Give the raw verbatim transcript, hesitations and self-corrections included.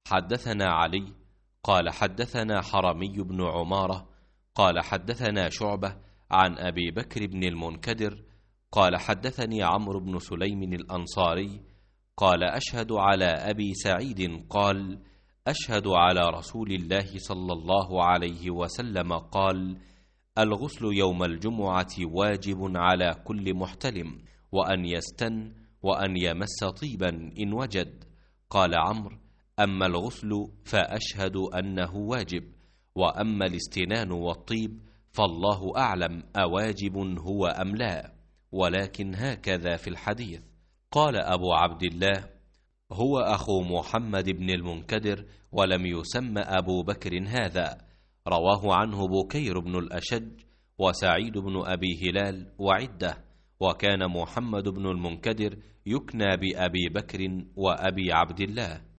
حدثنا علي قال حدثنا حرمي بن عمارة قال حدثنا شعبة عن أبي بكر بن المنكدر قال حدثني عمرو بن سليم الأنصاري قال أشهد على أبي سعيد قال أشهد على رسول الله صلى الله عليه وسلم قال الغسل يوم الجمعة واجب على كل محتلم، وأن يستن وأن يمس طيبا إن وجد. قال عمرو أما الغسل فأشهد أنه واجب، وأما الاستنان والطيب فالله أعلم أواجب هو أم لا، ولكن هكذا في الحديث. قال أبو عبد الله هو أخو محمد بن المنكدر ولم يسمى أبو بكر هذا. رواه عنه بكير بن الأشج وسعيد بن أبي هلال وعدة، وكان محمد بن المنكدر يكنى بأبي بكر وأبي عبد الله.